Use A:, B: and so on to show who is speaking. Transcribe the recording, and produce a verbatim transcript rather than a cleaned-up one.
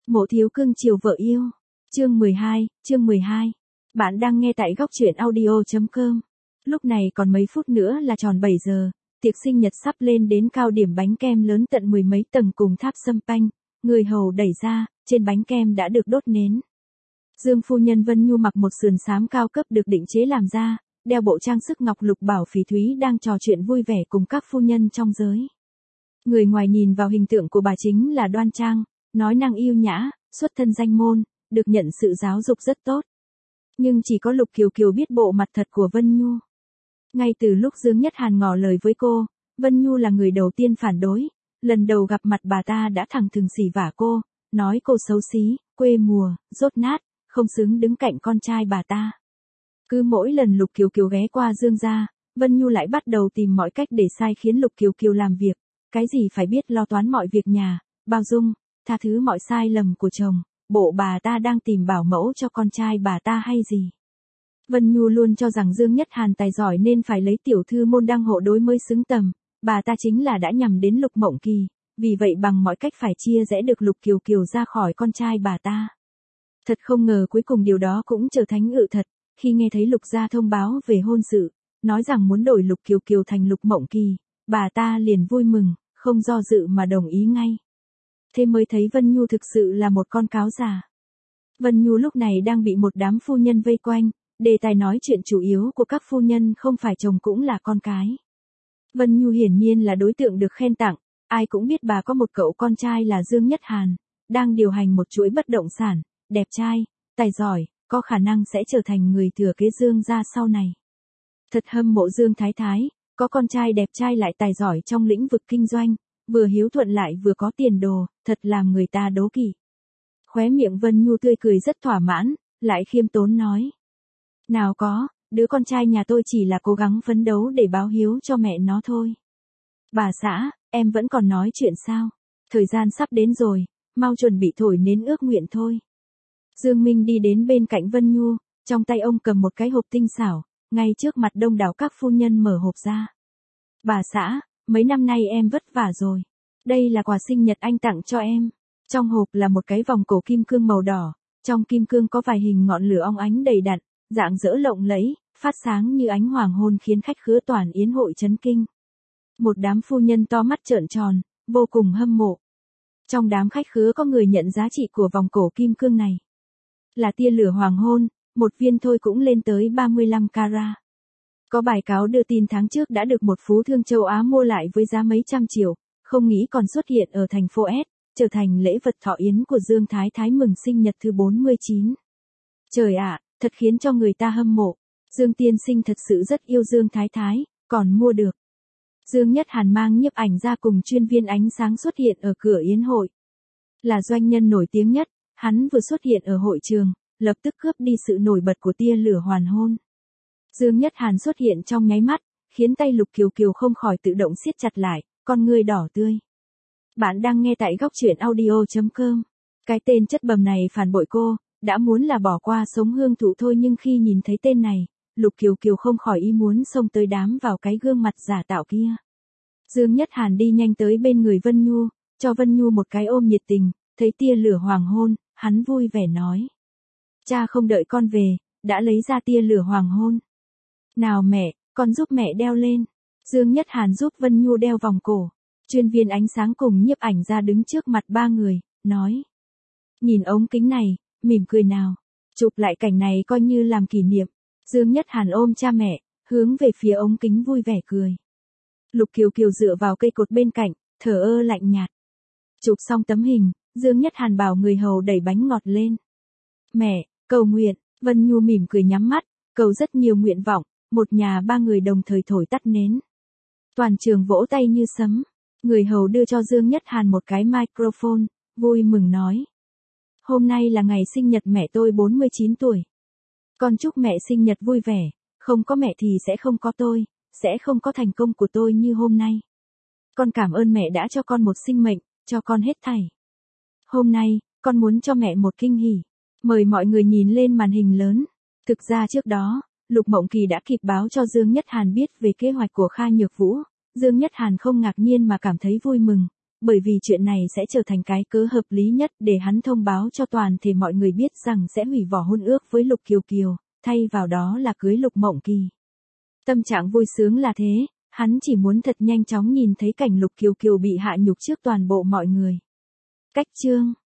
A: Mộ thiếu cưng chiều vợ yêu. Chương mười hai, chương mười hai. Bạn đang nghe tại góc truyện audio chấm com. Lúc này còn mấy phút nữa là tròn bảy giờ, tiệc sinh nhật sắp lên đến cao điểm, bánh kem lớn tận mười mấy tầng cùng tháp sâm panh, người hầu đẩy ra, trên bánh kem đã được đốt nến. Dương phu nhân Vân Nhu mặc một sườn xám cao cấp được định chế làm ra, đeo bộ trang sức ngọc lục bảo phỉ thúy đang trò chuyện vui vẻ cùng các phu nhân trong giới. Người ngoài nhìn vào hình tượng của bà chính là đoan trang, nói năng yêu nhã, xuất thân danh môn, được nhận sự giáo dục rất tốt. Nhưng chỉ có Lục Kiều Kiều biết bộ mặt thật của Vân Nhu. Ngay từ lúc Dương Nhất Hàn ngỏ lời với cô, Vân Nhu là người đầu tiên phản đối, lần đầu gặp mặt bà ta đã thẳng thừng xỉ vả cô, nói cô xấu xí, quê mùa, dốt nát, không xứng đứng cạnh con trai bà ta. Cứ mỗi lần Lục Kiều Kiều ghé qua Dương gia, Vân Nhu lại bắt đầu tìm mọi cách để sai khiến Lục Kiều Kiều làm việc, cái gì phải biết lo toán mọi việc nhà, bao dung, tha thứ mọi sai lầm của chồng, bộ bà ta đang tìm bảo mẫu cho con trai bà ta hay gì. Vân Nhu luôn cho rằng Dương Nhất Hàn tài giỏi nên phải lấy tiểu thư môn đăng hộ đối mới xứng tầm, bà ta chính là đã nhầm đến Lục Mộng Kỳ, vì vậy bằng mọi cách phải chia rẽ được Lục Kiều Kiều ra khỏi con trai bà ta. Thật không ngờ cuối cùng điều đó cũng trở thành ngự thật, khi nghe thấy Lục gia thông báo về hôn sự, nói rằng muốn đổi Lục Kiều Kiều thành Lục Mộng Kỳ, bà ta liền vui mừng, không do dự mà đồng ý ngay. Thế mới thấy Vân Nhu thực sự là một con cáo già. Vân Nhu lúc này đang bị một đám phu nhân vây quanh, đề tài nói chuyện chủ yếu của các phu nhân không phải chồng cũng là con cái. Vân Nhu hiển nhiên là đối tượng được khen tặng, ai cũng biết bà có một cậu con trai là Dương Nhất Hàn, đang điều hành một chuỗi bất động sản, đẹp trai, tài giỏi, có khả năng sẽ trở thành người thừa kế Dương gia sau này. Thật hâm mộ Dương Thái Thái, có con trai đẹp trai lại tài giỏi trong lĩnh vực kinh doanh, vừa hiếu thuận lại vừa có tiền đồ, thật làm người ta đố kỵ. Khóe miệng Vân Nhu tươi cười rất thỏa mãn, lại khiêm tốn nói. Nào có, đứa con trai nhà tôi chỉ là cố gắng phấn đấu để báo hiếu cho mẹ nó thôi. Bà xã, em vẫn còn nói chuyện sao? Thời gian sắp đến rồi, mau chuẩn bị thổi nến ước nguyện thôi. Dương Minh đi đến bên cạnh Vân Nhu, trong tay ông cầm một cái hộp tinh xảo, ngay trước mặt đông đảo các phu nhân mở hộp ra. Bà xã, mấy năm nay em vất vả rồi. Đây là quà sinh nhật anh tặng cho em. Trong hộp là một cái vòng cổ kim cương màu đỏ, trong kim cương có vài hình ngọn lửa óng ánh đầy đặn, dạng dỡ lộng lẫy, phát sáng như ánh hoàng hôn khiến khách khứa toàn yến hội chấn kinh. Một đám phu nhân to mắt trợn tròn, vô cùng hâm mộ. Trong đám khách khứa có người nhận giá trị của vòng cổ kim cương này. Là tia lửa hoàng hôn, một viên thôi cũng lên tới ba mươi lăm carat. Có bài cáo đưa tin tháng trước đã được một phú thương châu Á mua lại với giá mấy trăm triệu, không nghĩ còn xuất hiện ở thành phố S, trở thành lễ vật thọ yến của Dương Thái Thái mừng sinh nhật thứ bốn mươi chín. Trời ạ, thật khiến cho người ta hâm mộ. Dương tiên sinh thật sự rất yêu Dương Thái Thái, còn mua được. Dương Nhất Hàn mang nhiếp ảnh ra cùng chuyên viên ánh sáng xuất hiện ở cửa yến hội. Là doanh nhân nổi tiếng nhất, hắn vừa xuất hiện ở hội trường, lập tức cướp đi sự nổi bật của tia lửa hoàn hôn. Dương Nhất Hàn xuất hiện trong nháy mắt, khiến tay Lục Kiều Kiều không khỏi tự động siết chặt lại, con ngươi đỏ tươi. Bạn đang nghe tại góc truyện audio chấm com. Cái tên chất bầm này phản bội cô, đã muốn là bỏ qua sống hương thụ thôi, nhưng khi nhìn thấy tên này, Lục Kiều Kiều không khỏi ý muốn xông tới đám vào cái gương mặt giả tạo kia. Dương Nhất Hàn đi nhanh tới bên người Vân Nhu, cho Vân Nhu một cái ôm nhiệt tình, thấy tia lửa hoàng hôn, hắn vui vẻ nói. Cha không đợi con về, đã lấy ra tia lửa hoàng hôn. Nào mẹ, con giúp mẹ đeo lên. Dương Nhất Hàn giúp Vân Nhu đeo vòng cổ. Chuyên viên ánh sáng cùng nhiếp ảnh ra đứng trước mặt ba người, nói. Nhìn ống kính này, mỉm cười nào. Chụp lại cảnh này coi như làm kỷ niệm. Dương Nhất Hàn ôm cha mẹ, hướng về phía ống kính vui vẻ cười. Lục Kiều Kiều dựa vào cây cột bên cạnh, thở ơ lạnh nhạt. Chụp xong tấm hình, Dương Nhất Hàn bảo người hầu đẩy bánh ngọt lên. Mẹ, cầu nguyện, Vân Nhu mỉm cười nhắm mắt, cầu rất nhiều nguyện vọng, một nhà ba người đồng thời thổi tắt nến. Toàn trường vỗ tay như sấm, người hầu đưa cho Dương Nhất Hàn một cái microphone, vui mừng nói. Hôm nay là ngày sinh nhật mẹ tôi bốn mươi chín tuổi. Con chúc mẹ sinh nhật vui vẻ, không có mẹ thì sẽ không có tôi, sẽ không có thành công của tôi như hôm nay. Con cảm ơn mẹ đã cho con một sinh mệnh, cho con hết thảy. Hôm nay, con muốn cho mẹ một kinh hỉ. Mời mọi người nhìn lên màn hình lớn. Thực ra trước đó, Lục Mộng Kỳ đã kịp báo cho Dương Nhất Hàn biết về kế hoạch của Kha Nhược Vũ. Dương Nhất Hàn không ngạc nhiên mà cảm thấy vui mừng, bởi vì chuyện này sẽ trở thành cái cớ hợp lý nhất để hắn thông báo cho toàn thể mọi người biết rằng sẽ hủy bỏ hôn ước với Lục Kiều Kiều, thay vào đó là cưới Lục Mộng Kỳ. Tâm trạng vui sướng là thế, hắn chỉ muốn thật nhanh chóng nhìn thấy cảnh Lục Kiều Kiều bị hạ nhục trước toàn bộ mọi người. Cách chương